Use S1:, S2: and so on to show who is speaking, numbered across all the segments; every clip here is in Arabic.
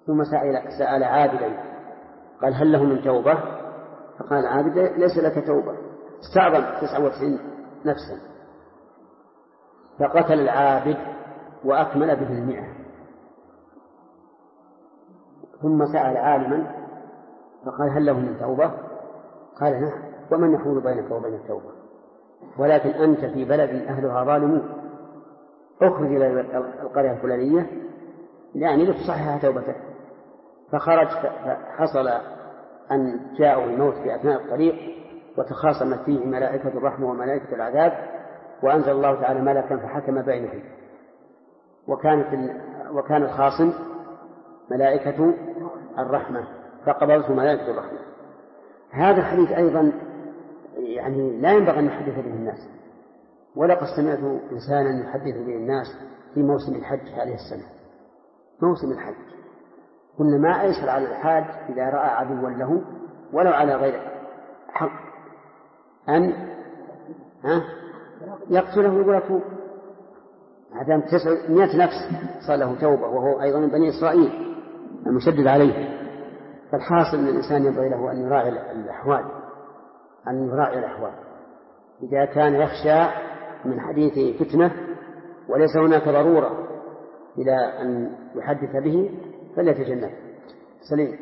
S1: ثم سأل عابدا قال هل له من توبة؟ فقال عابد ليس لك توبة، استعظم 99 نفسا، فقتل العابد وأكمل به 100. ثم سأل عالما فقال هل له من توبة؟ قال نعم، ومن يحول بينك وبين التوبة؟ ولكن أنت في بلد أهلها ظالمون، اخرج إلى القرية الفلانية يعني لتصحح توبتك. فخرج، فحصل أن جاءوا الموت في أثناء الطريق وتخاصمت فيه ملائكة الرحمة وملائكة العذاب، وأنزل الله تعالى ملكا فحكم بينهم، وكان الخاصم ملائكة الرحمة فقبضته ملائكة الرحمة. هذا الحديث أيضا يعني لا ينبغي أن يحدث به الناس، ولقد سمعت إنسانا يحدث به الناس في موسم الحج هذه السنة. موسم الحج قلنا ما أيسر على الحاج إذا رأى عدوا له ولو على غير حق أن يقتله ويتوب. هذا 900 نفس صار له توبة، وهو أيضا من بني إسرائيل المشدد عليه. فالحاصل أن الإنسان ينبغي له أن يراعي الأحوال إذا كان يخشى من حديث فتنة وليس هناك ضرورة إلى أن يحدث به فليتجنب. سليم.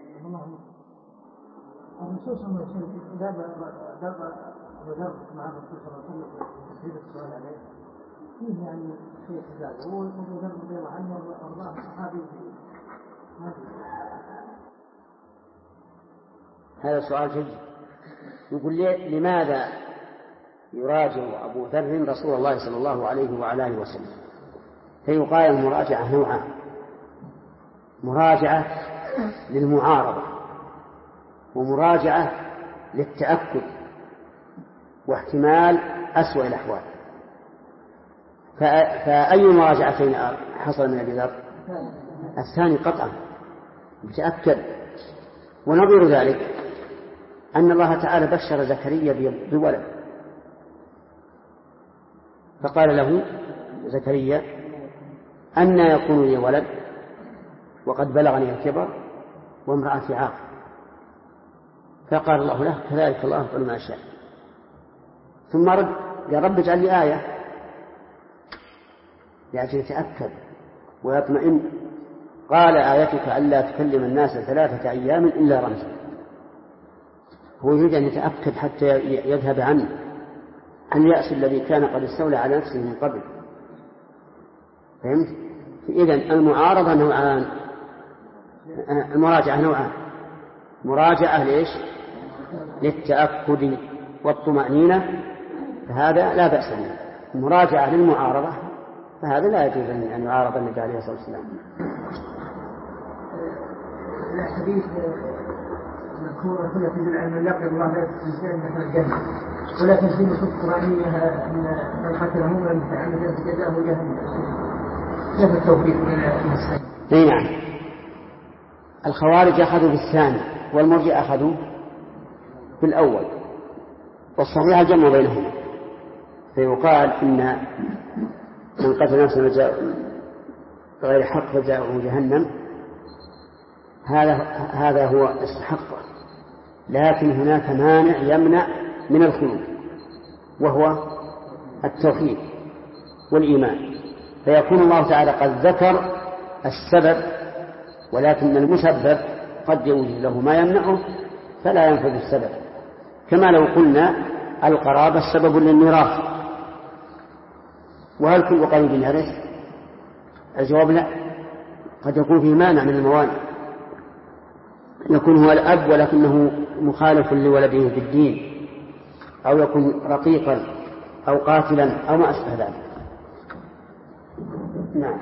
S2: النصوص إذا مع الرسول صلى الله عليه وسلم تسهيل السؤال عليه فيه يعني شيء تزاد وأبو ذر رضي الله عنه وأرضاه الصحابي.
S1: هذا سؤال جيد. يقول لي لماذا يراجع أبو ذر رسول الله صلى الله عليه وعلى آله وسلم؟ فيقال المراجعة نوعان: مراجعة للمعارضة ومراجعة للتأكد واحتمال أسوأ الأحوال. فأي مراجعتين حصل من أبي ذر؟ الثاني قطعا متأكد. ونظير ذلك أن الله تعالى بشر زكريا بولد، فقال له زكريا أنى يكون لي ولد وقد بلغني الكبر وامرأتي عاقر؟ فقال الله له كذلك الله يفعل ما شاء. ثم رد يا رب اجعل لي آية لأجل يتأكد ويطمئن. قال آيتك ألا تكلم الناس 3 أيام إلا رمزا. هو يريد أن يتأكد حتى يذهب عنه اليأس الذي كان قد استولى على نفسه من قبل. فهمت؟ إذن المعارضة نوعان، المراجعة نوعان: مراجعة ليش؟ للتأكد والطمأنينة، فهذا لا بأس به. المراجعة للمعارضة فهذا لا يجوز أن يعارض النبي عليه الصلاة والسلام.
S2: الحديث مذكور كل في العلم يقرب الله لا تنسين مثل الجنة ولا تنسين في القرآنية أن من قتل مؤمنا متعمدا فجزاؤه جهنم. كيف التوفيق بين المسلمين؟
S1: اي نعم. الخوارج أخذوا بالثاني والمرجئة أخذوا بالأول، والصحيح الجمع بينهما. فيقال إن من قتل نفسا بغير حق فجزاؤه جهنم، هذا هو استحقه، لكن هناك مانع يمنع من الخلود وهو التوحيد والإيمان. فيكون الله تعالى قد ذكر السبب، ولكن المسبب قد يوجد له ما يمنعه فلا ينفذ السبب. كما لو قلنا القرابة سبب للميراث، وهل كل قريب يرث؟ الجواب لا، قد يكون فيه مانع من الموانع، يكون هو الأب ولكنه مخالف لولده في الدين، أو يكون رقيقا أو قاتلا أو ما أشبه ذلك. نعم.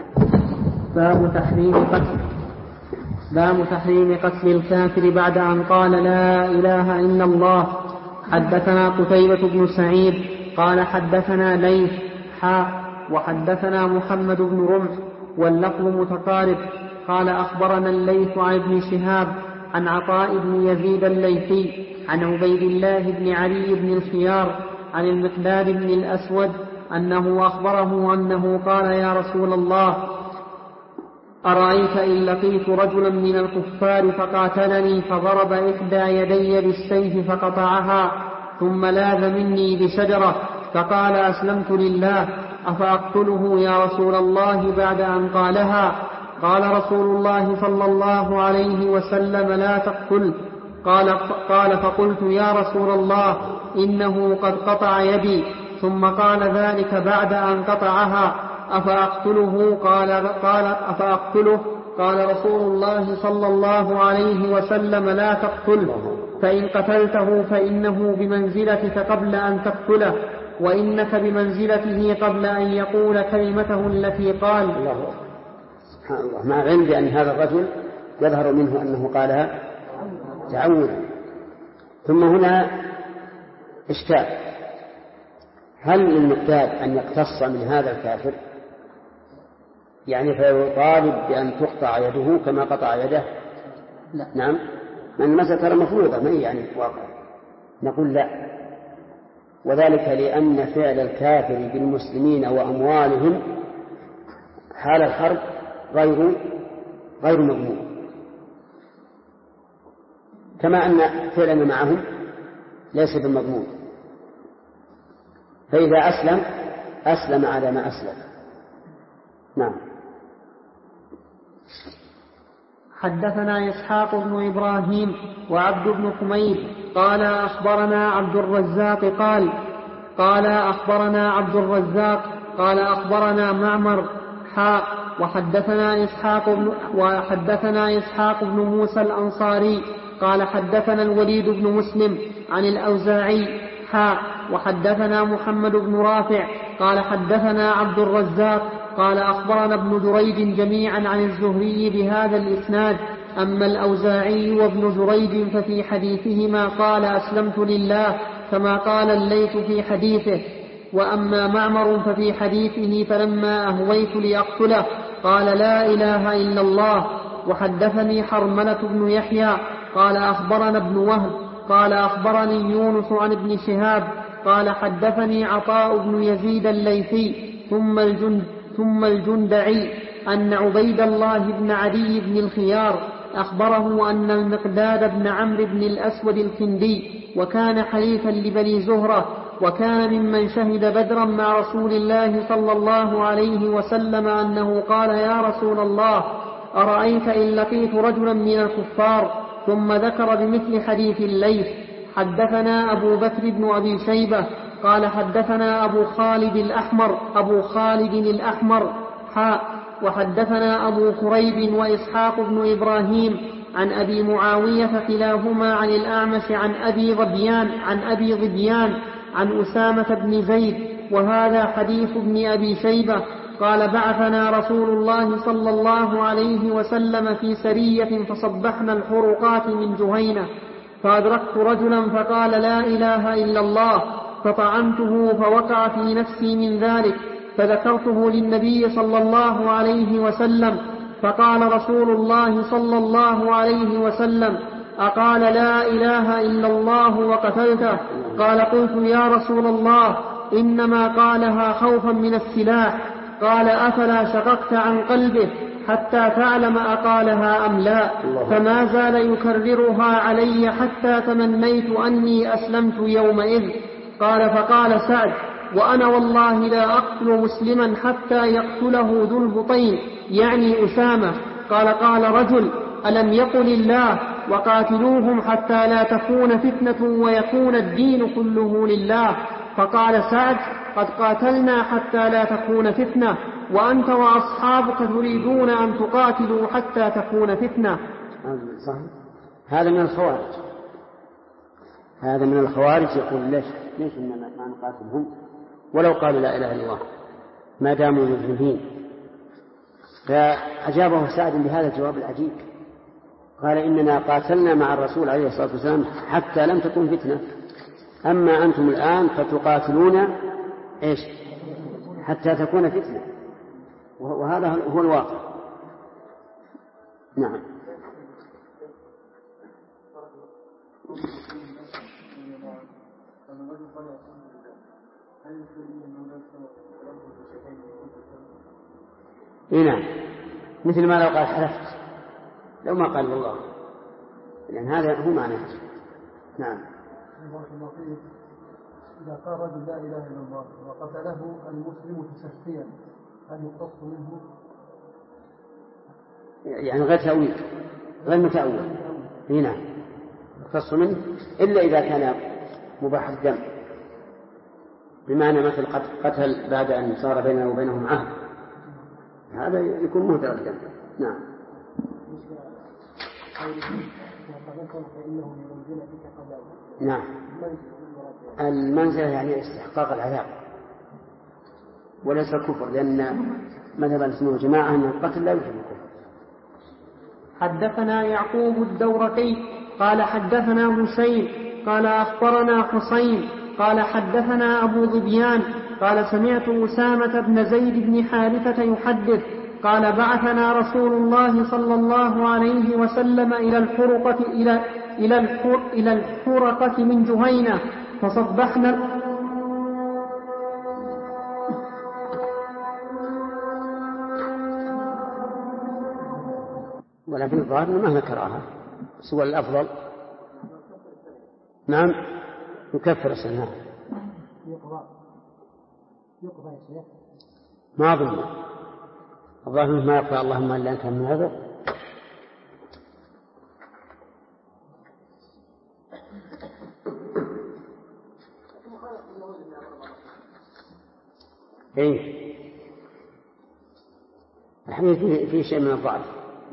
S3: باب تحريم قتل الكافر بعد أن قال لا إله إلا الله. حدثنا قتيبة بن سعيد قال حدثنا ليث وحدثنا محمد بن رمح واللفظ متقارب قال أخبرنا الليث عن ابن شهاب عن عطاء بن يزيد الليثي عن عبيد الله بن علي بن الخيار عن المقداد بن الأسود أنه أخبره أنه قال يا رسول الله أرأيت إن لقيت رجلا من الكفار فقاتلني فضرب إحدى يدي بالسيف فقطعها ثم لاذ مني بشجرة فقال أسلمت لله أفأقتله يا رسول الله بعد أن قالها؟ قال رسول الله صلى الله عليه وسلم لا تقتل. قال فقلت يا رسول الله إنه قد قطع يدي. ثم قال ذلك بعد أن قطعها أفأقتله؟ أفأقتله؟ قال رسول الله صلى الله عليه وسلم لا تقتله، فإن قتلته فإنه بمنزلتك قبل أن تقتله، وإنك بمنزلته قبل أن يقول كلمته التي قال.
S1: الله سبحان الله، مع علم بأن هذا الرجل يظهر منه أنه قالها تعوذا. ثم هنا إشكال، هل للمقتاد أن يقتص من هذا الكافر؟ يعني فيطالب بأن تقطع يده كما قطع يده؟
S3: لا.
S1: نعم، من المسألة ترى مفروضة، ما يعني واقع. نقول لا، وذلك لأن فعل الكافر بالمسلمين وأموالهم حال الحرب غير مضمون، كما أن فعلنا معهم ليس بالمضمون. فإذا أسلم على ما أسلم. نعم.
S3: حدثنا إسحاق بن إبراهيم وعبد بن حميد قال أخبرنا عبد الرزاق قال أخبرنا عبد الرزاق قال أخبرنا معمر وحدثنا إسحاق بن موسى الأنصاري قال حدثنا الوليد بن مسلم عن الأوزاعي وحدثنا محمد بن رافع قال حدثنا عبد الرزاق قال أخبرنا ابن جريج جميعا عن الزهري بهذا الإسناد. أما الأوزاعي وابن جريج ففي حديثهما قال أسلمت لله كما قال الليث في حديثه. وأما معمر ففي حديثه فلما أهويت لأقتله قال لا إله إلا الله. وحدثني حرملة بن يحيى قال أخبرنا ابن وهب قال أخبرني يونس عن ابن شهاب قال حدثني عطاء بن يزيد الليثي ثم الجندعي أن عبيد الله بن عدي بن الخيار أخبره أن المقداد بن عمرو بن الأسود الكندي وكان حليفا لبني زهرة وكان ممن شهد بدرا مع رسول الله صلى الله عليه وسلم أنه قال يا رسول الله أرأيت إن لقيت رجلا من الكفار؟ ثم ذكر بمثل حديث الليث. حدثنا أبو بكر بن أبي شيبة قال حدثنا أبو خالد الأحمر وحدثنا أبو كريب وإسحاق بن إبراهيم عن أبي معاوية كلاهما عن الأعمش عن أبي ظبيان عن أسامة بن زيد وهذا حديث ابن أبي شيبة قال بعثنا رسول الله صلى الله عليه وسلم في سرية فصبحنا الحرقات من جهينة فأدركت رجلا فقال لا إله إلا الله فطعنته فوقع في نفسي من ذلك فذكرته للنبي صلى الله عليه وسلم فقال رسول الله صلى الله عليه وسلم أقال لا إله إلا الله وقتلته؟ قال قلت يا رسول الله إنما قالها خوفا من السلاح. قال أفلا شققت عن قلبه حتى تعلم أقالها أم لا؟ فما زال يكررها علي حتى تمنيت أني أسلمت يومئذ. قال فقال سعد وأنا والله لا أقتل مسلما حتى يقتله ذو البطين يعني أسامة. قال رجل ألم يقل الله وقاتلوهم حتى لا تكون فتنة ويكون الدين كله لله؟ فقال سعد قد قاتلنا حتى لا تكون فتنة وأنت وأصحابك تريدون أن تقاتلوا حتى تكون فتنة.
S1: هذا من الخوارج يقول ليش ما نقاتلهم ولو قالوا لا إله إلا الله ما داموا مذنبين. فأجابه سعد بهذا الجواب العجيب قال إننا قاتلنا مع الرسول عليه الصلاة والسلام حتى لم تكن فتنة، أما أنتم الآن فتقاتلون إيش حتى تكون فتنة، وهذا هو الواقع. نعم. نعم مثل ما لو قال حلفت، لو ما قال والله، لأن هذا هو معنى. نعم.
S2: إذا قال رجل لا إله إلا الله وقتله المسلم تسفيا هل يقتص منه؟
S1: يعني غير تأويل، غير متأول. هنا يقتص منه إلا إذا كان مباح الدم، بمعنى مثل قتل بعد أن صار بينه وبينهم عهد، هذا يكون مهدر الدم. نعم. نعم. المنزلة يعني استحقاق العذاب وليس الكفر، لأن مذهب السنة والجماعة أن القتل لا يوجب الكفر.
S3: حدثنا يعقوب الدورقي قال حدثنا هشيم قال أخبرنا حسين قال حدثنا أبو ظبيان قال سمعت أسامة بن زيد بن حارثة يحدث قال بعثنا رسول الله صلى الله عليه وسلم إلى الحرقة من جهينة فصبحنا
S1: ولكن الظاهر ما ذكرها سوى الأفضل. نعم يكفر السنة.
S2: يقضى يا شيخ.
S1: ما أظن الظاهر ما يقضى اللهم إلا أنت من هذا. إيه الحديث فيه شيء من الضعف.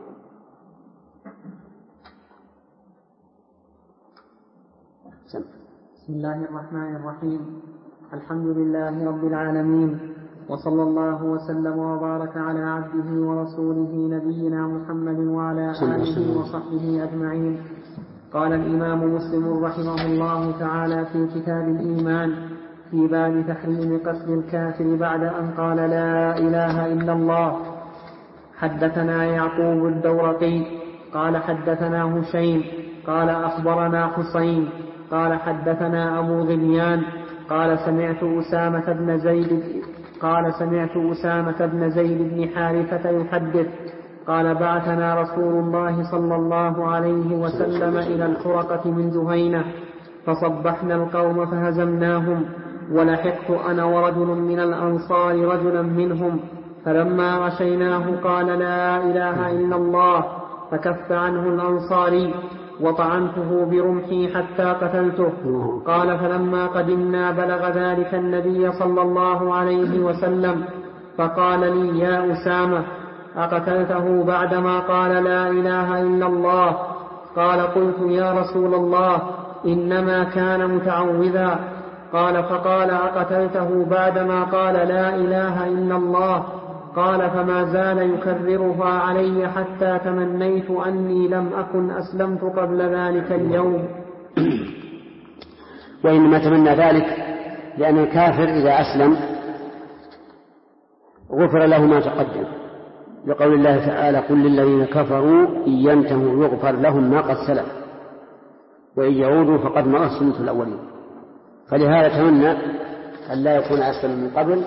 S3: بسم الله الرحمن الرحيم. الحمد لله رب العالمين، وصلى الله وسلم وبارك على عبده ورسوله نبينا محمد وعلى آله وصحبه أجمعين. قال الإمام مسلم رحمه الله تعالى في كتاب الإيمان في باب تحريم قتل الكافر بعد أن قال لا إله إلا الله. حدثنا يعقوب الدورقي قال حدثنا هشيم قال أخبرنا حسين قال حدثنا أبو ظبيان قال سمعت أسامة بن زيد بن حارثة يحدث قال بعثنا رسول الله صلى الله عليه وسلم إلى الحرقة من جهينة فصبحنا القوم فهزمناهم، ولحقت أنا ورجل من الأنصار رجلا منهم، فلما غشيناه قال لا إله إلا الله، فكف عنه الأنصاري وطعنته برمحي حتى قتلته. قال فلما قدمنا بلغ ذلك النبي صلى الله عليه وسلم فقال لي يا أسامة أقتلته بعدما قال لا إله إلا الله؟ قال قلت يا رسول الله إنما كان متعوذا. قال فقال أقتلته بعدما قال لا إله إلا الله؟ قال فما زال يكررها علي حتى تمنيت أني لم أكن أسلمت قبل ذلك اليوم.
S1: وإنما تمنى ذلك لأن الكافر إذا أسلم غفر له ما تقدم، لقول الله تعالى قل للذين كفروا إن ينتهوا يغفر لهم ما قد سلف وإن يعودوا فقد مضت سنة الأولين. فلهذا تمنى أن لا يكون أسلم من قبل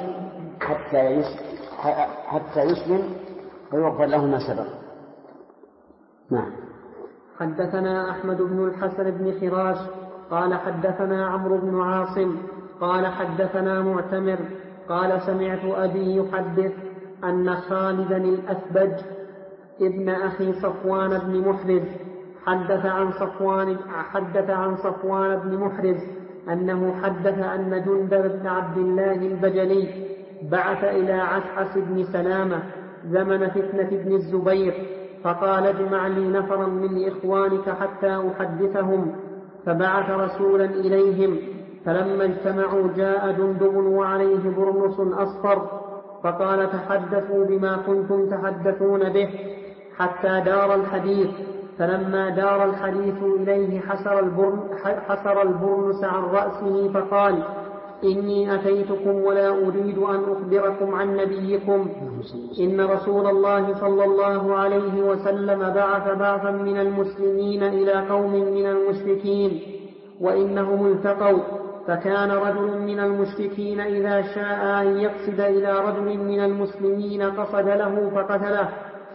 S1: حتى يسلم ويغفر له ما سبق. نعم.
S3: حدثنا أحمد بن الحسن بن خراش قال حدثنا عمرو بن عاصم قال حدثنا معتمر قال سمعت أبي يحدث أن خالدا الأثبج ابن أخي صفوان بن محرز حدث عن صفوان بن محرز أنه حدث أن جندب بن عبد الله البجلي بعث إلى عسعس بن سلامة زمن فتنة بن الزبير فقال اجمع لي نفرا من إخوانك حتى أحدثهم، فبعث رسولا إليهم، فلما اجتمعوا جاء جندب وعليه برنس أصفر فقال تحدثوا بما كنتم تحدثون به حتى دار الحديث. فلما دار الحديث إليه حسر البرنس عن رأسه فقال إني أتيتكم ولا أريد أن أخبركم عن نبيكم، إن رسول الله صلى الله عليه وسلم بعث بعثا من المسلمين إلى قوم من المشركين وإنهم التقوا، فكان رجل من المشركين إذا شاء أن يقصد إلى رجل من المسلمين قصد له فقتله،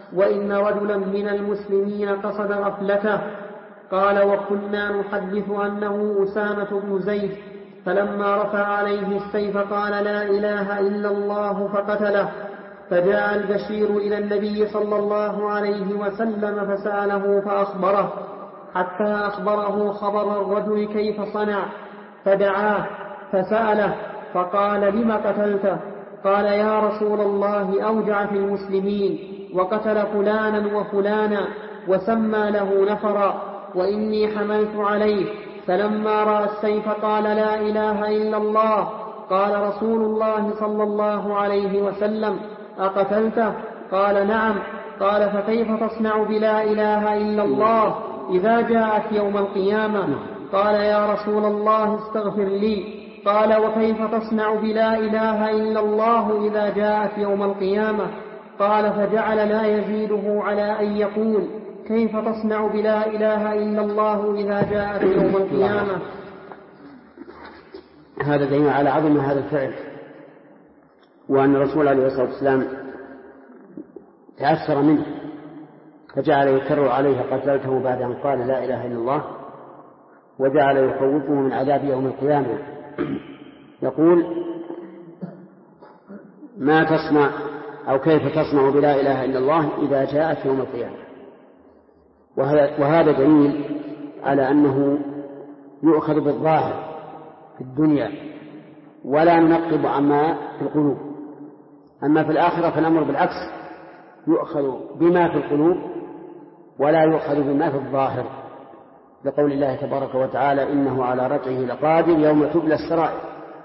S3: وإن رجلا من المسلمين قصد غفلته. قال: وكنا نحدث أنه أسامة بن زيد، فلما رفع عليه السيف قال: لا إله إلا الله، فقتله. فجاء البشير إلى النبي صلى الله عليه وسلم فسأله فأخبره، حتى أخبره خبر الرجل كيف صنع، فدعاه فسأله فقال: لم قتلته؟ قال: يا رسول الله، أوجع في المسلمين وقتل فلانا وفلانا وسمى له نفرا، وإني حملت عليه، فلما رأى السيف قال: لا إله إلا الله. قال رسول الله صلى الله عليه وسلم: أقتلته؟ قال: نعم. قال: فكيف تصنع بلا إله إلا الله إذا جاءت يوم القيامة؟ قال: يا رسول الله، استغفر لي. قال: وكيف تصنع بلا إله إلا الله إذا جاءت يوم القيامة؟ قال: فجعل لا يزيده على أن يقول: كيف تصنع بلا إله إلا الله إذا جاءت يوم القيامة؟
S1: هذا دليل على عظم هذا الفعل، وأن الرسول عليه الصلاة والسلام تأثر منه فجعل يكرر عليه: قتلته، بعد أن قال لا إله إلا الله، وجعل يخوفه من عذاب يوم القيامة. يقول: ما تصنع أو كيف تصنع بلا إله إلا الله إذا جاءت يوم القيامة. وهذا دليل على أنه يؤخذ بالظاهر في الدنيا ولا ننقب عما في القلوب. أما في الآخرة فالأمر بالعكس، يؤخذ بما في القلوب ولا يؤخذ بما في الظاهر، لقول الله تبارك وتعالى: إنه على رجعه لقادر يوم تبلى السرائر،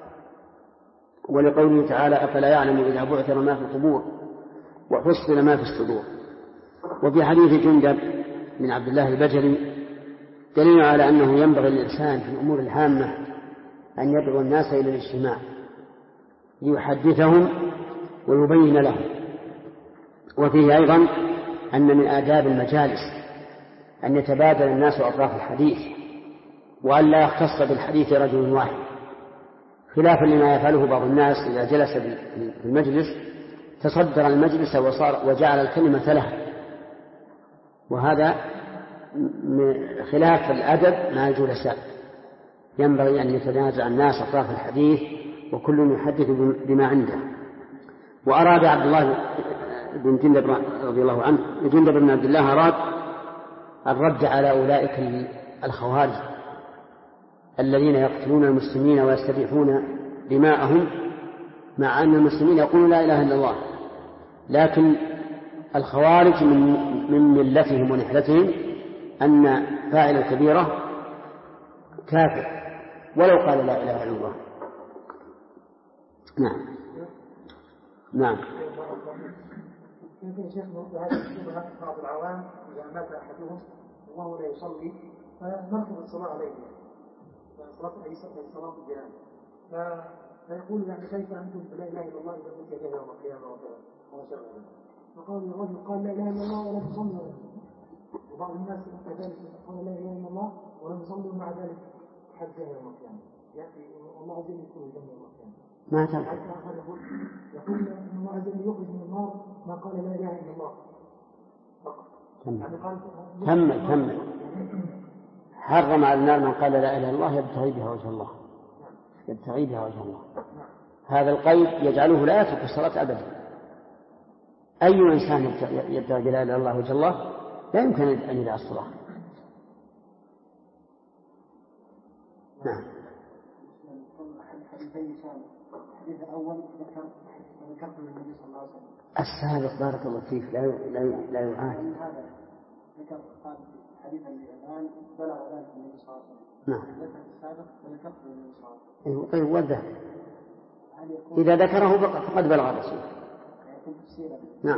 S1: ولقوله تعالى: أفلا يعلم إذا بعثر ما في القبور وحصل ما في الصدور. وفي حديث جندب من عبد الله البجلي دليل على أنه ينبغي للإنسان في الأمور الهامة أن يدعو الناس إلى الاجتماع ليحدثهم ويبين لهم. وفيه أيضا أن من آداب المجالس أن يتبادل الناس أطراف الحديث، وأن لا يختص بالحديث رجل واحد، خلافا لما يفعله بعض الناس إذا جلس في المجلس تصدر المجلس وجعل الكلمة له، وهذا خلاف الأدب مع الجلساء. ينبغي أن يتنازع الناس أطراف الحديث وكل يحدث بما عنده. وأراد عبد الله بن جندب رضي الله عنه، جندب بن عبد الله، أراد الرد على أولئك الخوارج الذين يقتلون المسلمين ويستبيحون دماءهم، مع أن المسلمين يقولون لا إله إلا الله، لكن الخوارج من ملتهم ونحلتهم أن فاعل الكبيرة كافر ولو قال لا إله إلا الله. نعم. نعم.
S2: يمكن يا شيخ نرد هذه الشبهة بعض العوام إذا مات أحدهم وهو لا يصلي فنرفض الصلاة عليه، صلاة أي صلاة الجنازة، فيقول يعني: كيف أنتم لا إله إلا الله إذا كنت جاهل يوم القيامة وما شابه. فقال الرجل: قال لا إله إلا الله ولا تصلي. وبعض الناس كذلك قال لا إله إلا الله ولا تصلي، ومع ذلك حد جاهل يوم القيامة، يعني الله عز وجل يكون الجنة يوم القيامة.
S1: ما تنفع.
S2: يقول أن الله عز وجل يخرج من النار ما قال لا إله إلا الله فقط.
S1: كمل. حرم على النار من قال لا إله إلا الله يبتغي بها وجه الله، يبتغي بها وجه الله. هذا القيد يجعله لا يترك الصلاة أبدا. أي إنسان يبتغي لا إله إلا الله وجه الله لا يمكن أن يدع الصلاة. نعم.
S2: الحديث الأول ذكرت النبي صلى الله عليه وسلم.
S1: السابق بارك الله فيك لا يعاني.
S2: ذكر قال حديثا الآن بلغ ذلك النبي صلى الله عليه وسلم.
S1: نعم.
S2: ذكر السابق وذكرت النبي صلى الله عليه وسلم.
S1: طيب وده إذا ذكره فقد بلغ الرسول. نعم.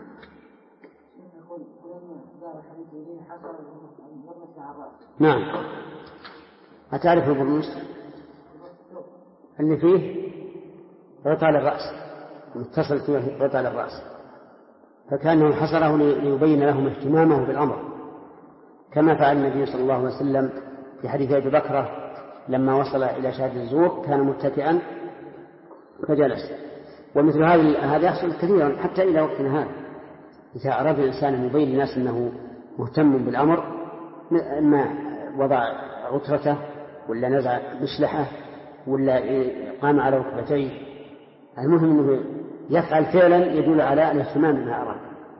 S1: نعم. أتعرف البرنس اللي فيه عطال الرأس، متصل فيه عطال الرأس، فكانه حصره ليبين لهم اهتمامه بالأمر، كما فعل النبي صلى الله عليه وسلم في حديث أبي بكرة لما وصل إلى شهادة الزور كان متكئا فجلس. ومثل هذا يحصل كثيرا حتى إلى وقتنا هذا، إذا أراد الإنسان أن يبين للناس أنه مهتم بالأمر، ما وضع غترته ولا نزع مشلحه ولا قام على ركبتيه، المهم أنه يفعل فعلا يدل على الاهتمام بما أراد.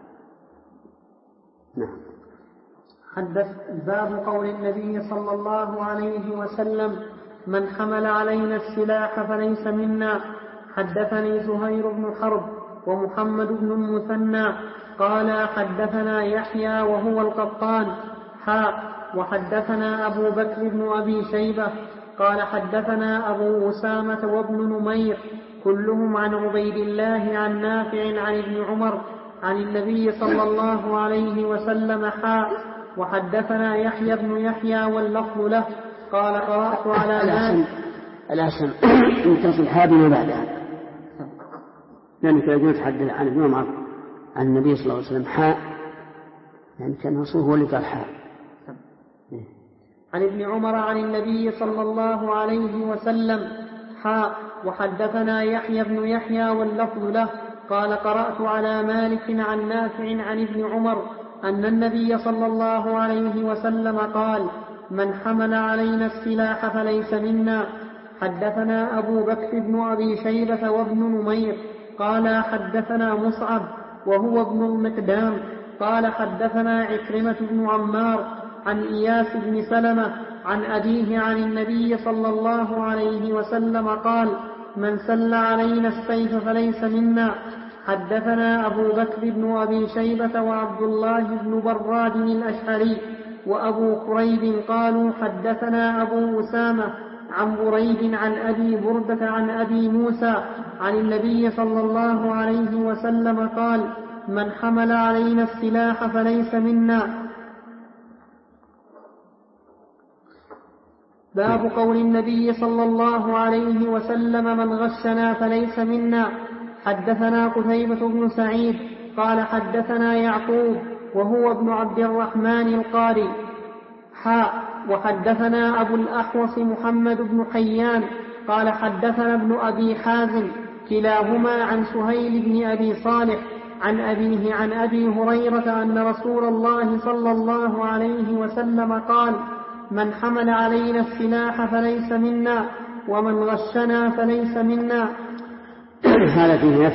S1: نعم.
S3: حدث باب قول النبي صلى الله عليه وسلم: من حمل علينا السلاح فليس منا. حدثني زهير بن حرب ومحمد بن المثنى قال حدثنا يحيى وهو القطان وحدثنا أبو بكر بن أبي شيبة قال حدثنا أبو أسامة وابن نمير كلهم عن عبيد الله عن نافع عن ابن عمر عن النبي صلى الله عليه وسلم وحدثنا يحيى بن يحيى واللفظ له قال قرأت على
S1: الأحسن أن تصل هذه بعدها، يعني كان يتحدث عن ابن عمر عن النبي صلى الله عليه وسلم يعني كان رسول هو اللي قال
S3: عن ابن عمر عن النبي صلى الله عليه وسلم وحدثنا يحيى بن يحيى واللفظ له قال قرأت على مالك عن نافع عن ابن عمر أن النبي صلى الله عليه وسلم قال: من حمل علينا السلاح فليس منا. حدثنا أبو بكر بن أبي شيبة وابن نمير قال حدثنا مصعب وهو ابن المقدام قال حدثنا عكرمة بن عمار عن إياس بن سلمة عن أبيه عن النبي صلى الله عليه وسلم قال: من سل علينا السيف فليس منا. حدثنا أبو بكر بن أبي شيبة وعبد الله بن براد الأشعري وأبو كريب قالوا حدثنا أبو أسامة عن بريد عن أبي بردة عن أبي موسى عن النبي صلى الله عليه وسلم قال: من حمل علينا السلاح فليس منا. باب قول النبي صلى الله عليه وسلم: من غشنا فليس منا. حدثنا قتيبة بن سعيد قال حدثنا يعقوب وهو ابن عبد الرحمن القاري وحدثنا أبو الأحوص محمد بن حيان قال حدثنا ابن أبي حازم كلاهما عن سهيل بن أبي صالح عن أبيه عن أبي هريرة أن رسول الله صلى الله عليه وسلم قال: من حمل علينا السلاح فليس منا ومن غشنا فليس منا.
S1: هذا فيه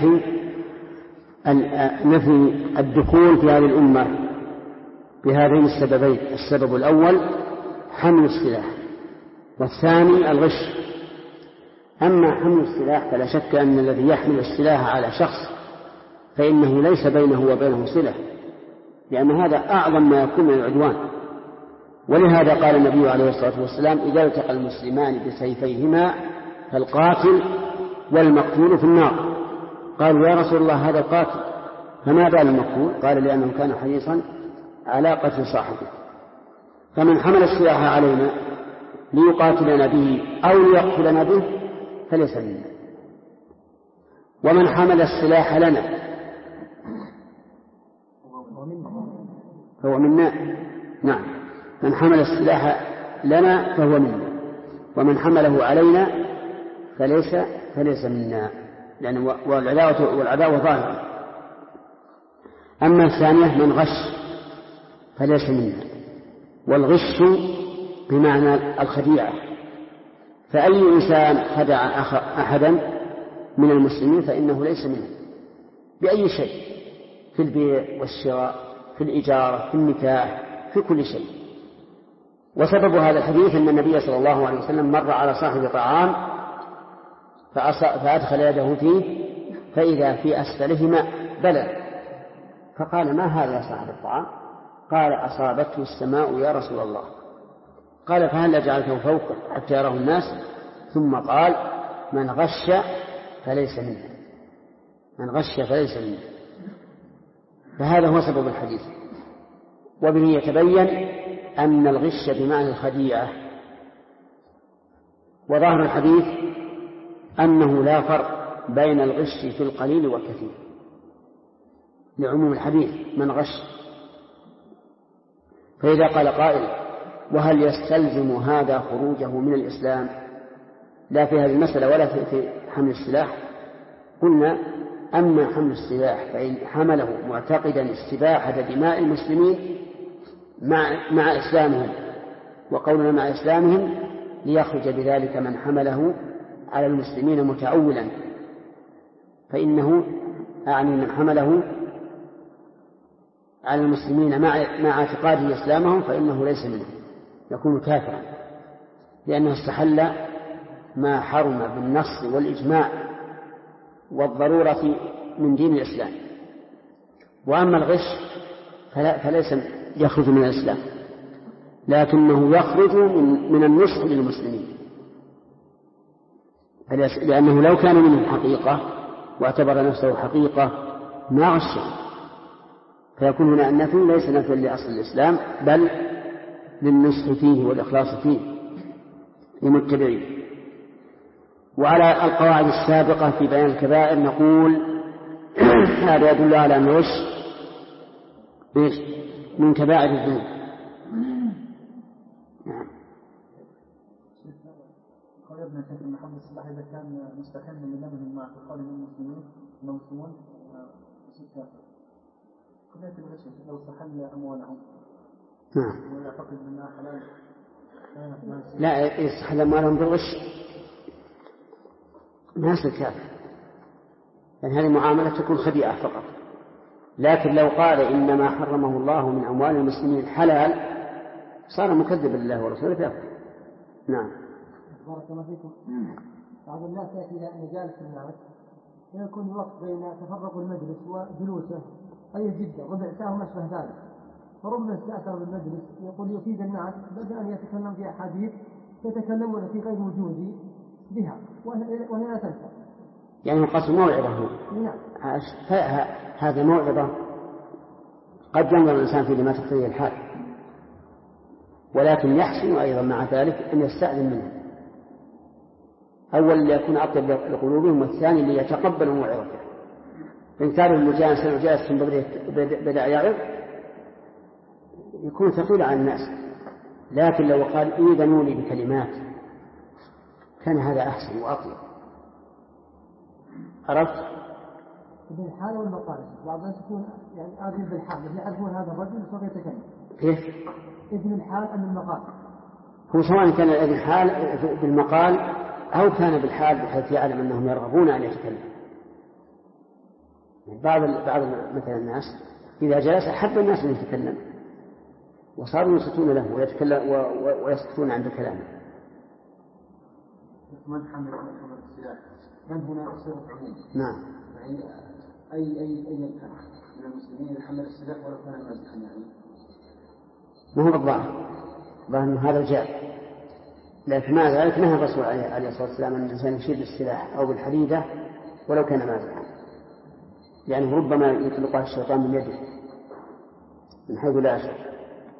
S1: نفي الدخول في هذه الأمة بهذين السببين: السبب الأول حمل السلاح، والثاني الغش. أما حمل السلاح فلا شك أن الذي يحمل السلاح على شخص فإنه ليس بينه وبينه صلة، لأن هذا أعظم ما يكون من العدوان. ولهذا قال النبي عليه الصلاة والسلام: إذا التقى المسلمان بسيفيهما فالقاتل والمقتول في النار. قالوا: يا رسول الله هذا القاتل، فما بال المقتول؟ قال: لأنه كان حريصا على قتل صاحبه. فمن حمل السلاح علينا ليقاتلنا به أو ليقتلنا به فليس منا. ومن حمل السلاح لنا فهو منا. نعم، من حمل السلاح لنا فهو منا، ومن حمله علينا فليس منا، لأن والعداوة ظاهرة. أما الثانية من غش فليس منا، والغش بمعنى الخديعة، فأي إنسان خدع أحدا من المسلمين فإنه ليس منه بأي شيء، في البيع والشراء، في الإجارة، في النكاح، في كل شيء. وسبب هذا الحديث أن النبي صلى الله عليه وسلم مر على صاحب طعام فأدخل يده فيه فإذا في أسفله ماء بلل، فقال: ما هذا يا صاحب الطعام؟ قال: أصابته السماء يا رسول الله. قال: فهل جعلته فوق حتى يراه الناس؟ ثم قال: من غش فليس منه، من غش فليس منه. فهذا هو سبب الحديث. وبه يتبين أن الغش بمعنى الخديعة. وظاهر الحديث أنه لا فرق بين الغش في القليل والكثير، لعموم الحديث: من غش. فإذا قال قائل: وهل يستلزم هذا خروجه من الإسلام؟ لا في هذه المسألة ولا في حمل السلاح. قلنا أما حمل السلاح فإن حمله معتقدا استباحة دماء المسلمين مع إسلامهم، وقولنا مع إسلامهم ليخرج بذلك من حمله على المسلمين متأولا، فإنه أعني من حمله على المسلمين مع اعتقاده إسلامهم فإنه ليس منهم، يكون كافرا، لأنه استحل ما حرم بالنص والإجماع والضرورة من دين الإسلام. وأما الغش فليس يخرج من الإسلام، لكنه يخرج من النصح للمسلمين، لأنه لو كان منه حقيقة واعتبر نفسه حقيقة ما غشه، فيكون هنا النفي ليس نفي لأصل الإسلام بل للنصح فيه والإخلاص فيه للمتبعين. وعلى القواعد السابقة في بيان الكبائر نقول هذا يدل على أن الغش من كبائر الذنوب. نعم.
S2: قال ابن كثير محمد الصلاح إذا كان مستحيل من لمهم مع قول المسلمون ستة كلية الغش لو استحل أموالهم ويعتقد أنها حلال
S1: لا يستحل أموالهم بالغش الناس الكافر، لأن هذه معاملة تكون خديعة فقط. لكن لو قال إنما حرمه الله من أموال المسلمين حلال صار مكذبا لله ورسوله فيكفر. نعم.
S2: بارك الله فيكم. بعض الناس يأتي إلى مجالس الناس ويكون الوقت بين تفرق المجلس وجلوسه قليل جدا، ربع ساعة وما أشبه ذلك، فربما استأثر بالمجلس يقول يفيد الناس بدل أن يتكلم في أحاديث يتكلمون في غير وجود بها وهي لا تنفع.
S1: يعني قصد موعظة.
S2: نعم.
S1: هذا موعظة قد ينظر الإنسان في لما تقتضيه الحال، ولكن يحسن أيضا مع ذلك أن يستأذن منه، أول ليكون أطيب لقلوبهم، والثاني ليتقبلوا موعظته. إن كان المجالس جالس بدأ يعظ يكون ثقيل على الناس، لكن لو قال إيذنوا لي بكلمات كان هذا أحسن وأطيب. عرفت؟
S2: بالحال والمقال بعض الناس يكون يعني آذن بالحال يعرفون هذا الرجل سوف يتكلم.
S1: كيف؟
S2: إذن الحال أم المقال؟
S1: هو سواء كان إذن الحال بالمقال أو كان بالحال بحيث يعلم أنهم يرغبون أن يتكلم. بعض مثلا الناس إذا جلس حب الناس أن يتكلم وصاروا ينصتون له ويسكتون عند كلامه.
S2: من حمل السلاح من هنا صيغة عموم.
S1: نعم.
S2: يعني أي كان من المسلمين يحمل السلاح ولو كان مازحا يعني.
S1: ما هو بالظاهر أن هذا جاء، لكن مع ذلك نهى الرسول عليه الصلاة والسلام أن الإنسان يشير بالسلاح أو بالحديدة ولو كان مازحا، يعني ربما يطلقها الشيطان من يده من حيث لا يشعر.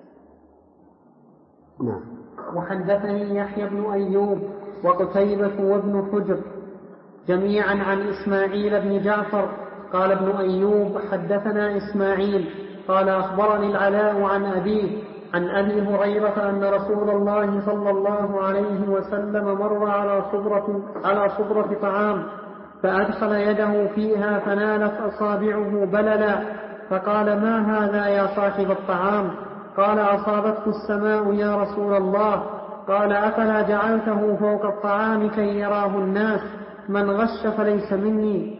S1: نعم.
S3: وحدثني يحيى بن أيوب وقتيبة وابن حجر جميعا عن إسماعيل بن جعفر قال ابن أيوب حدثنا إسماعيل قال أخبرني العلاء عن أبيه عن أبي هريرة أن رسول الله صلى الله عليه وسلم مر على صبرة طعام فأدخل يده فيها فنالت أصابعه بللا، فقال ما هذا يا صاحب الطعام؟ قال أصابته السماء يا رسول الله. قال أفلا جعلته فوق الطعام كي يراه الناس؟ من غش فليس مني.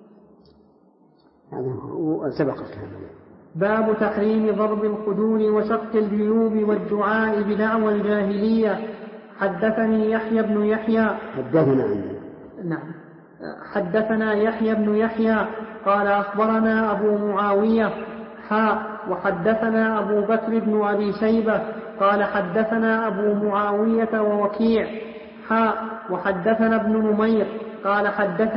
S1: سبق الكلام.
S3: باب تحريم ضرب الخدود وشق الجيوب والدعاء بدعوى الجاهلية. حدثني يحيى بن يحيى حدثنا يحيى بن يحيى قال أخبرنا أبو معاوية وحدثنا أبو بكر بن أبي شيبة قال حدثنا أبو معاوية ووكيع وحدثنا ابن نمير قال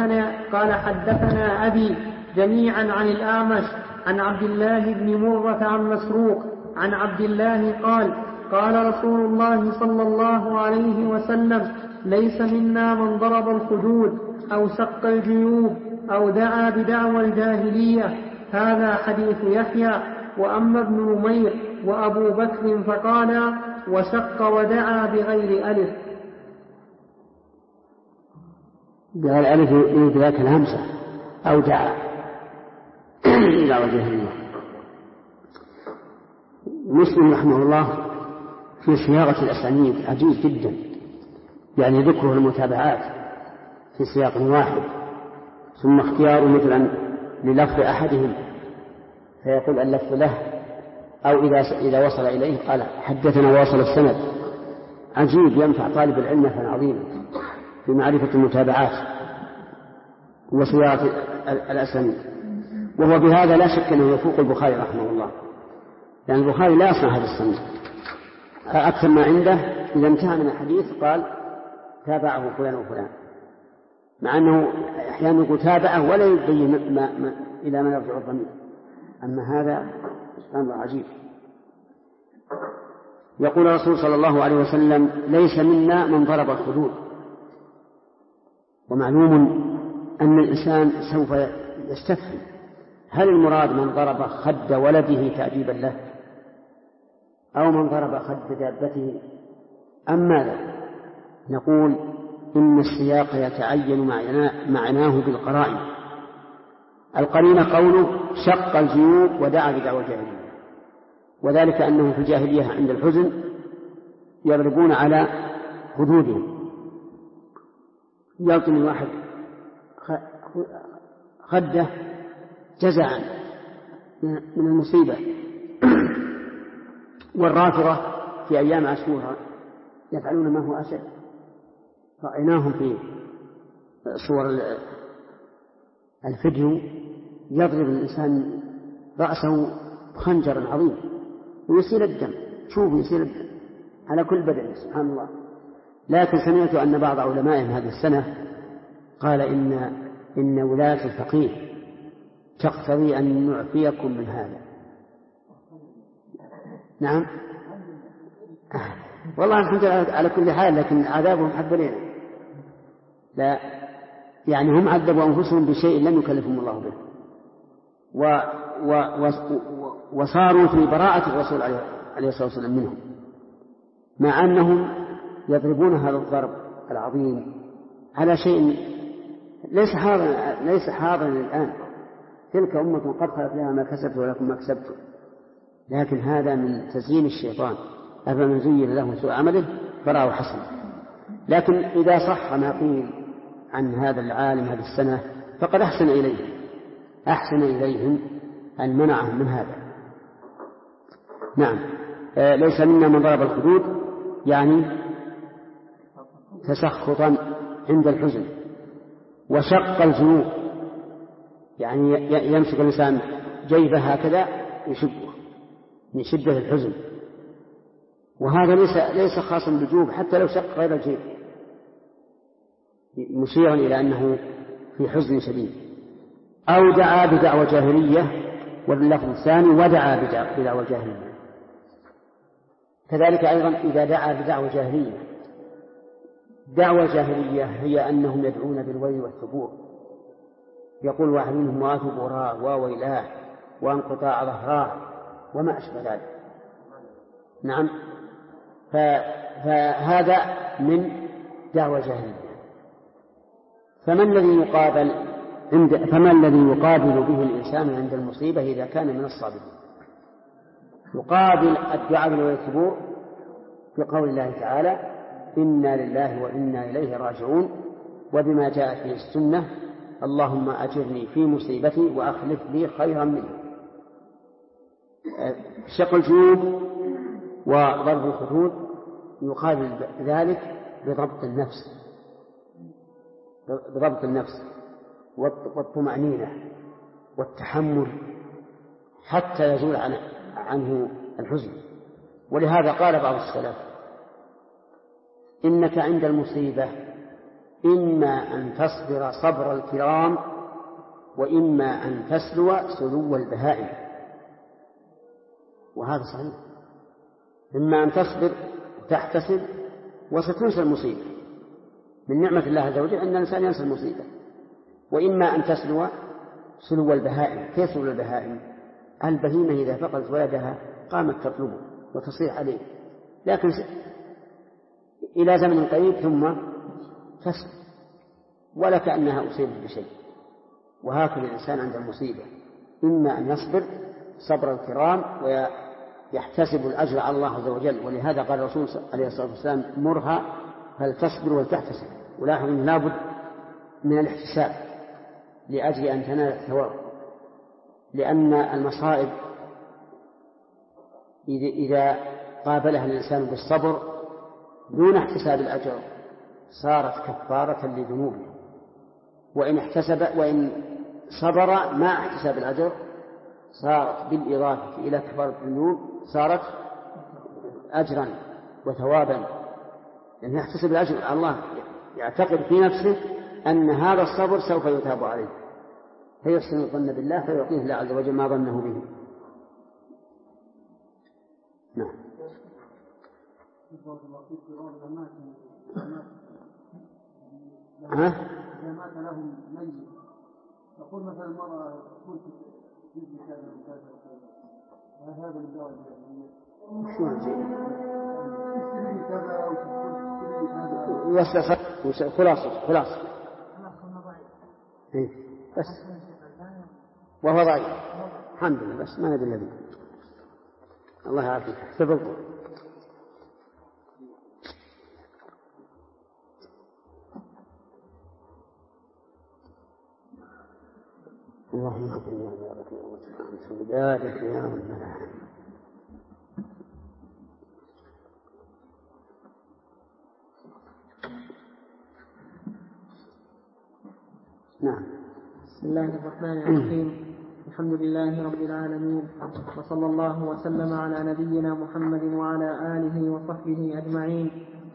S3: حدثنا أبي جميعا عن الأعمش عن عبد الله بن مرة عن مسروق عن عبد الله قال رسول الله صلى الله عليه وسلم ليس منا من ضرب الخدود أو شق الجيوب أو دعا بدعوى الجاهلية. هذا حديث يحيى. وأما ابن نمير وأبو بكر فقال وشق ودعا بغير ألف.
S1: بغير ألف يريد ذاك الهمسة أو دعا إلى وجه الله. مسلم رحمه الله في صياغة الأسانيد عجيب جدا، يعني ذكره المتابعات في سياق واحد ثم اختياره مثلا للفظ أحدهم فيقول اللفظ له، أو إذا وصل إليه قال حدثنا وصل السند. عجيب، ينفع طالب العلم نفعا عظيما في معرفة المتابعات وصياغة الأسانيد. وهو بهذا لا شك أنه يفوق البخاري رحمه الله، لأن البخاري لا يصنع هذا السند. أكثر ما عنده إذا انتهى من الحديث قال تابعه فلان وفلان، مع أنه أحيانا يقول تابعه ولا يبين إلى ما يرجع الضمير. أما هذا سبحان الله عجيب. يقول الرسول صلى الله عليه وسلم ليس منا من ضرب الخدود. ومعلوم أن الإنسان سوف يستفهم هل المراد من ضرب خد ولده تأديبا له أو من ضرب خد دابته أم ماذا؟ نقول إن السياق يتعين معناه بالقرائن. القرينة قوله شق الجيوب ودعا بدعوى الجاهلية، وذلك أنه في الجاهلية عند الحزن يضربون على خدودهم، يلطم الواحد خده جزعا من المصيبة. والرافضة في أيام عاشوراء يفعلون ما هو أشد، رأيناهم في صور الفيديو يضرب الإنسان رأسه بخنجر عظيم ويسيل الدم، شوفوا يسيل الدم على كل بدن سبحان الله. لكن سمعت أن بعض علمائهم هذه السنة قال إن ولاية الفقيه تقتضي أن نعفيكم من هذا. نعم والله الحمد لله على كل حال، لكن عذابهم حب لنا. لا يعني هم عذبوا أنفسهم بشيء لم يكلفهم الله به، وصاروا في براءة الرسول عليه الصلاة والسلام منهم، مع أنهم يضربون هذا الضرب العظيم على شيء ليس حاضرا الآن. تلك أمة قد خلت لها ما كسبت ولكم ما كسبتم، لكن هذا من تزيين الشيطان، أفمن زين له سوء عمله فرآه حسنا. لكن إذا صح ما قيل عن هذا العالم هذه السنة فقد أحسن إليهم أن منعهم من هذا. نعم ليس منا من ضرب الخدود يعني تسخطا عند الحزن، وشق الجيوب يعني يمسك الإنسان جيبه هكذا يشبه من شدة الحزن، وهذا ليس خاصا بالجيوب، حتى لو شق غير الجيب مشيرا إلى أنه في حزن شديد. أو دعا بدعوى جاهلية، واللفظ الثاني ودعا بدعوى جاهلية. كذلك أيضا إذا دعا بدعوى جاهلية، دعوى جاهلية هي أنهم يدعون بالويل والثبور، يقول واحد منهم واثبوراه وويلاه وانقطاع ظهراه وما أشبه ذلك. نعم فهذا من دعوى جاهلية. فما الذي يقابل به الإنسان عند المصيبة إذا كان من الصابرين؟ يقابل الدعاء بالويل والثبور في قول الله تعالى إنا لله وإنا إليه راجعون، وبما جاءت به السنة اللهم أجرني في مصيبتي وأخلف لي خيرا منها. شق الجيوب وضرب الخدود يقابل ذلك بضبط النفس والطمأنينة والتحمل حتى يزول عنه الحزن. ولهذا قال بعض السلف إنك عند المصيبة إما أن تصبر صبر الكرام وإما أن تسلو سلو البهائم. وهذا صحيح، إما أن تصبر وتحتسب وستنسى المصيبة من نعمة الله عز وجل أن الإنسان ينسى المصيبة، وإما أن تسلو سلو البهائم. كيف سلو البهائم؟ البهيمة إذا فقدت ولدها قامت تطلبه وتصيح عليه، لكن إلى زمن قريب ثم تسلم ولا كأنها أصيبت بشيء. وهكذا الإنسان عند المصيبة، إما أن يصبر صبر الكرام ويحتسب الأجر على الله عز وجل، ولهذا قال الرسول عليه الصلاة والسلام مرها فلتصبر ولتحتسب. ولاحظ أنه لابد من الاحتساب لأجل أن تنال الثواب، لأن المصائب إذا قابلها الإنسان بالصبر دون احتساب الأجر صارت كفارة لذنوبه، وإن صبر مع احتساب الأجر صارت بالإضافة إلى كفارة الذنوب صارت أجرا وثوابا، لأنه يحتسب الأجر على الله، يعتقد في نفسه أن هذا الصبر سوف يتاب عليه، فيحسن الظن بالله فيعطيه الله عز وجل ما ظنه به. نعم.
S2: إذا مات لهم ميت يقول مثلا المرأة كنت جزء كذا وكذا هذا من دواء
S1: خلاص بس وهو ضعيف الحمد لله، بس ما ندري الذي الله يعافيك. تفضل. اللهم اغفر لنا يا رب وتعالى بذلك يا رب العالمين. نعم.
S3: بسم الله الرحمن الرحيم. الحمد لله رب العالمين، وصلى الله وسلم على نبينا محمد وعلى آله وصحبه أجمعين.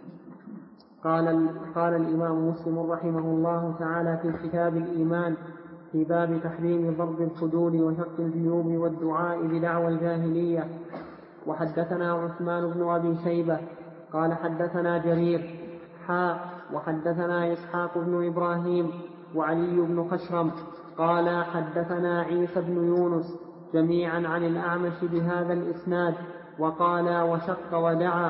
S3: قال الإمام مسلم رحمه الله تعالى في كتاب الإيمان في باب تحريم ضرب الخدود وشق الجيوب والدعاء بدعوى الجاهلية. وحدثنا عثمان بن أبي شيبة قال حدثنا جرير وحدثنا إسحاق بن إبراهيم وعلي بن خشرم قال حدثنا عيسى بن يونس جميعا عن الأعمش بهذا الإسناد وقال وشق ودعا.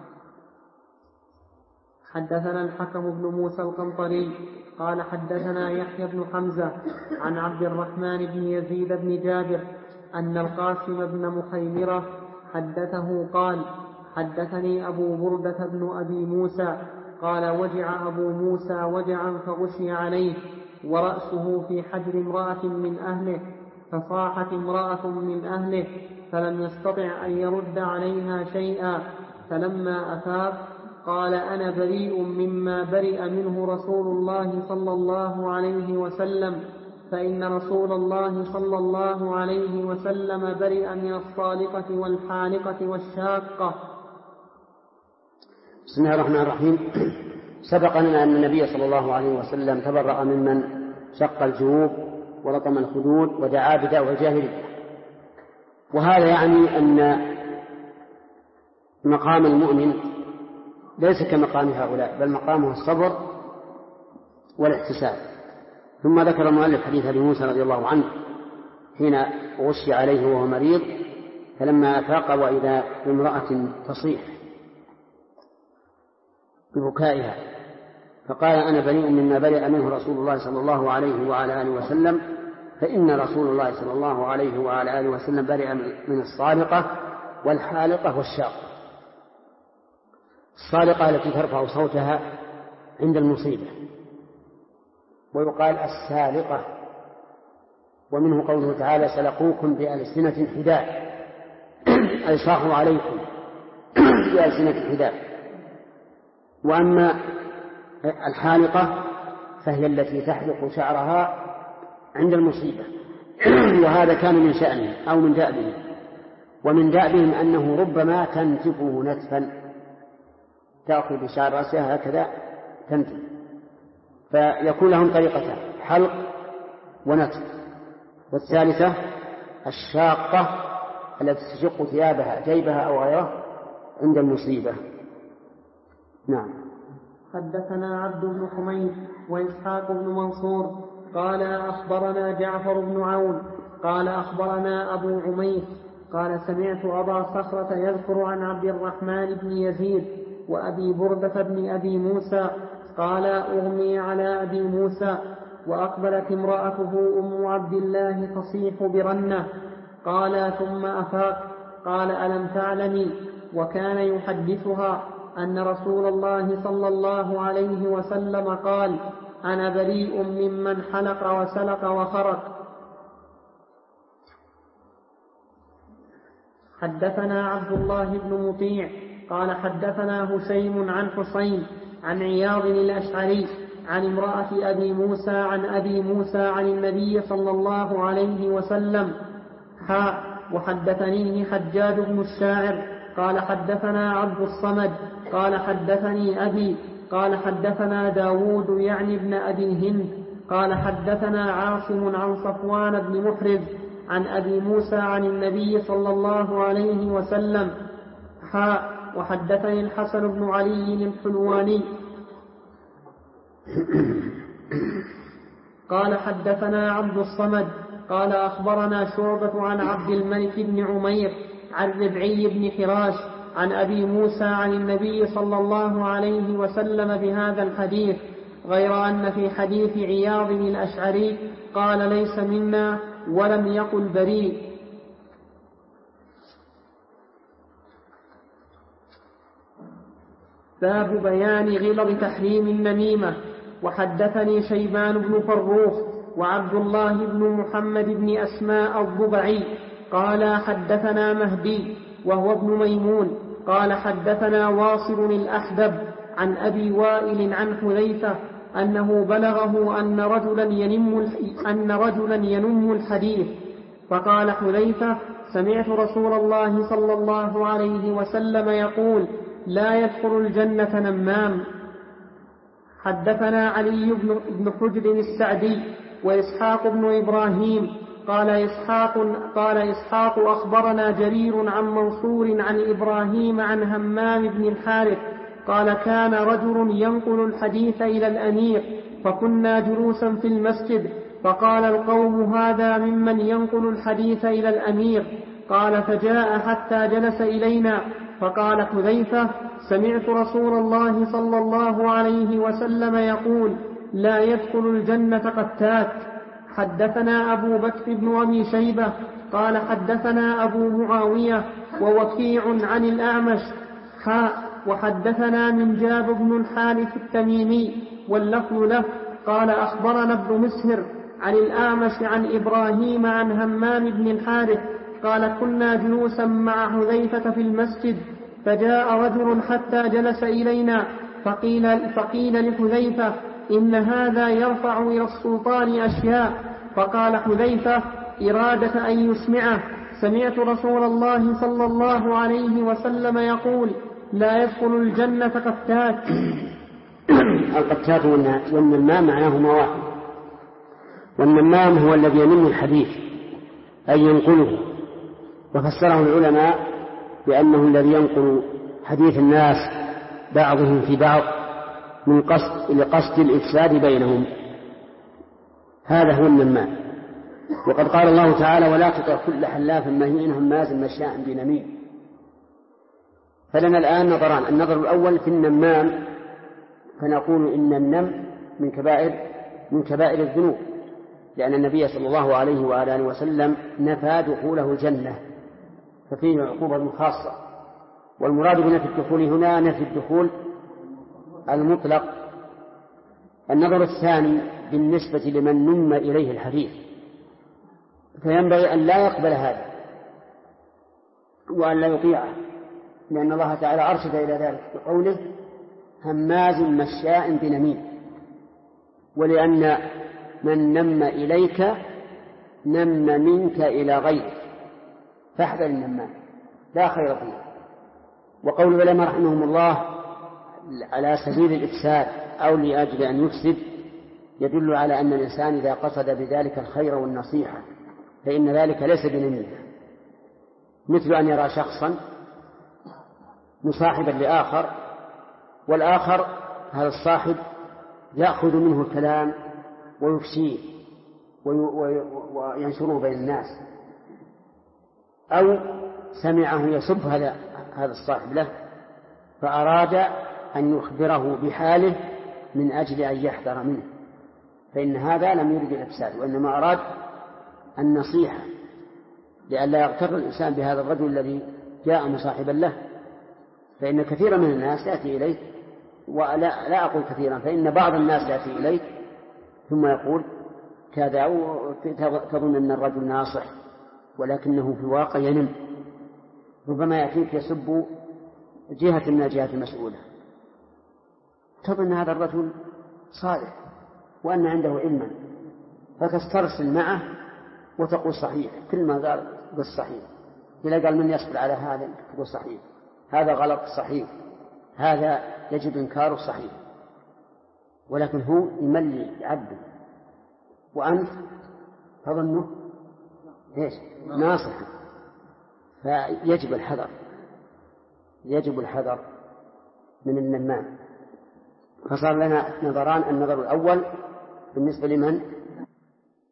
S3: حدثنا الحكم بن موسى القنطري قال حدثنا يحيى بن حمزة عن عبد الرحمن بن يزيد بن جابر أن القاسم بن مخيمرة حدثه قال حدثني أبو بردة بن أبي موسى قال وجع أبو موسى وجعا فغشي عليه ورأسه في حجر امرأة من أهله، فصاحت امرأة من أهله فلم يستطع أن يرد عليها شيئا، فلما أفاق قال أنا بريء مما برئ منه رسول الله صلى الله عليه وسلم، فإن رسول الله صلى الله عليه وسلم برئ من الصالقة والحالقة والشاقة.
S1: بسم الله الرحمن الرحيم. سبق لنا أن النبي صلى الله عليه وسلم تبرأ ممن شق الجيوب ولطم الخدود ودعا بدعوى الجاهلية، وهذا يعني أن مقام المؤمن ليس كمقام هؤلاء، بل مقامه الصبر والاحتساب. ثم ذكر المؤلف حديث أبي موسى رضي الله عنه حين غشي عليه وهو مريض فلما أفاق وإذا بامرأة تصيح ببكائها فقال أنا بريء مما برئ منه رسول الله صلى الله عليه وعلى آله وسلم، فإن رسول الله صلى الله عليه وعلى آله وسلم برئ من الصالقة والحالقة والشاقة. الصالقة التي ترفع صوتها عند المصيبة، ويقال السالقة، ومنه قوله تعالى سلقوكم بألسنة حداد أي صاحوا عليكم بألسنة حداد. وأما الحالقة فهي التي تحلق شعرها عند المصيبة، وهذا كان من شأنه أو من دأبهم، ومن دأبهم أنه ربما تنتفه نتفا، تأخذ بشعر رأسها هكذا تنتف، فيكون لهم طريقتان حلق ونتف. والثالثة الشاقة التي تشق ثيابها جيبها أو غيره عند المصيبة. نعم.
S3: حدثنا عبد بن حميد وإسحاق بن منصور قال أخبرنا جعفر بن عون قال أخبرنا أبو عمير قال سمعت أبا صخرة يذكر عن عبد الرحمن بن يزيد وأبي بردة بن أبي موسى قال أغمي على أبي موسى وأقبلت امرأته أم عبد الله تصيح برنة. قال ثم أفاق. قال ألم تعلمي؟ وكان يحدثها أن رسول الله صلى الله عليه وسلم قال: أنا بريء ممن حلق وسلق وخرق. حدثنا عبد الله بن مطيع قال حدثنا هشيم عن حسين عن عياض الأشعري عن امرأة أبي موسى عن أبي موسى عن النبي صلى الله عليه وسلم. وحدثنيه حجاج بن الشاعر قال حدثنا عبد الصمد قال حدثني أبي قال حدثنا داود يعني ابن أبي الهند قال حدثنا عاصم عن صفوان بن محرز عن أبي موسى عن النبي صلى الله عليه وسلم. وحدثني الحسن بن علي الحلواني قال حدثنا عبد الصمد قال أخبرنا شعبة عن عبد الملك بن عمير عن ربعي بن حراش عن أبي موسى عن النبي صلى الله عليه وسلم بهذا الحديث، غير أن في حديث عياض الأشعري قال ليس منا ولم يقل بريء. باب بيان غلظ تحريم النميمة. وحدثني شيبان بن فروخ وعبد الله بن محمد بن أسماء الضبعي قال حدثنا مهدي وهو ابن ميمون قال حدثنا واصل الأحدب عن أبي وائل عن حذيفة أنه بلغه أن رجلا ينم الحديث، فقال حذيفة: سمعت رسول الله صلى الله عليه وسلم يقول: لا يدخل الجنة نمام. حدثنا علي بن حجر السعدي وإسحاق بن إبراهيم قال إسحاق أخبرنا جرير عن منصور عن إبراهيم عن همام بن الحارث قال: كان رجل ينقل الحديث إلى الأمير فكنا جلوسا في المسجد فقال القوم: هذا ممن ينقل الحديث إلى الأمير. قال: فجاء حتى جلس إلينا فقال حذيفة: سمعت رسول الله صلى الله عليه وسلم يقول: لا يدخل الجنة قتات. حدثنا أبو بكر بن أبي شيبة قال حدثنا أبو معاوية ووكيع عن الأعمش وحدثنا من جاب بن الحارث التميمي واللفظ له قال أخبرنا ابن مسهر عن الأعمش عن إبراهيم عن همام بن الحارث قال: كنا جلوسا مع حذيفة في المسجد فجاء رجل حتى جلس إلينا فقيل لحذيفة: إن هذا يرفع إلى السلطان أشياء. فقال حذيفة إرادة أن يسمعه: سمعت رسول الله صلى الله عليه وسلم يقول: لا يدخل الجنة قتات.
S1: القتات والنمام معناهما واحد. والنمام هو الذي ينم الحديث أي ينقله، وفسره العلماء بأنه الذي ينقل حديث الناس بعضهم في بعض من لقصد الإفساد بينهم، هذا هو النمام. وقد قال الله تعالى: ولا تطع كل حلاف مهين هماز مشاء بنميم. فلنا الآن نظران: النظر الأول في النمام، فنقول إن النم من كبائر الذنوب، لأن النبي صلى الله عليه وآله وسلم نفى دخوله الجنة، ففيه عقوبة خاصة. والمراد بنفي الدخول هنا نفي الدخول المطلق. النظر الثاني بالنسبة لمن نم إليه الحديث، فينبغي أن لا يقبل هذا وأن لا يطيعه، لأن الله تعالى أرشد إلى ذلك بقوله: هماز مشاء بنميم. ولأن من نم إليك نم منك إلى غيرك، فاحذر النمام لا خير فيه. وقول العلماء رحمهم الله على سبيل الإفساد أو لأجل أن يفسد يدل على أن الإنسان إذا قصد بذلك الخير والنصيحة فإن ذلك ليس بنميمة، مثل أن يرى شخصا مصاحبا لآخر، والآخر هذا الصاحب يأخذ منه الكلام ويفشيه وينشره بين الناس، أو سمعه يسب هذا الصاحب له فأراد أن يخبره بحاله من أجل أن يحذر منه، فإن هذا لم يرد الإفساد، وإنما أراد النصيحة لئلا يغتر الإنسان بهذا الرجل الذي جاء مصاحبا له. فإن كثيرا من الناس يأتي إليك، ولا أقول كثيرا، فإن بعض الناس يأتي إليك ثم يقول كذا، تظن أن الرجل ناصح ولكنه في الواقع ينم. ربما يأتيك يسب جهة من الجهات المسؤولة، تظن هذا الرجل صالح وأن عنده علما، فتسترسل معه وتقول صحيح، كل ما قال صحيح. إذا قال من يصبر على هذا تقول صحيح، هذا غلط صحيح، هذا يجب إنكاره صحيح، ولكن هو يملي عبده وأنت تظنه إيش؟ ناصحا. فيجب الحذر، يجب الحذر من النمام. فصار لنا نظران: النظر الأول بالنسبة لمن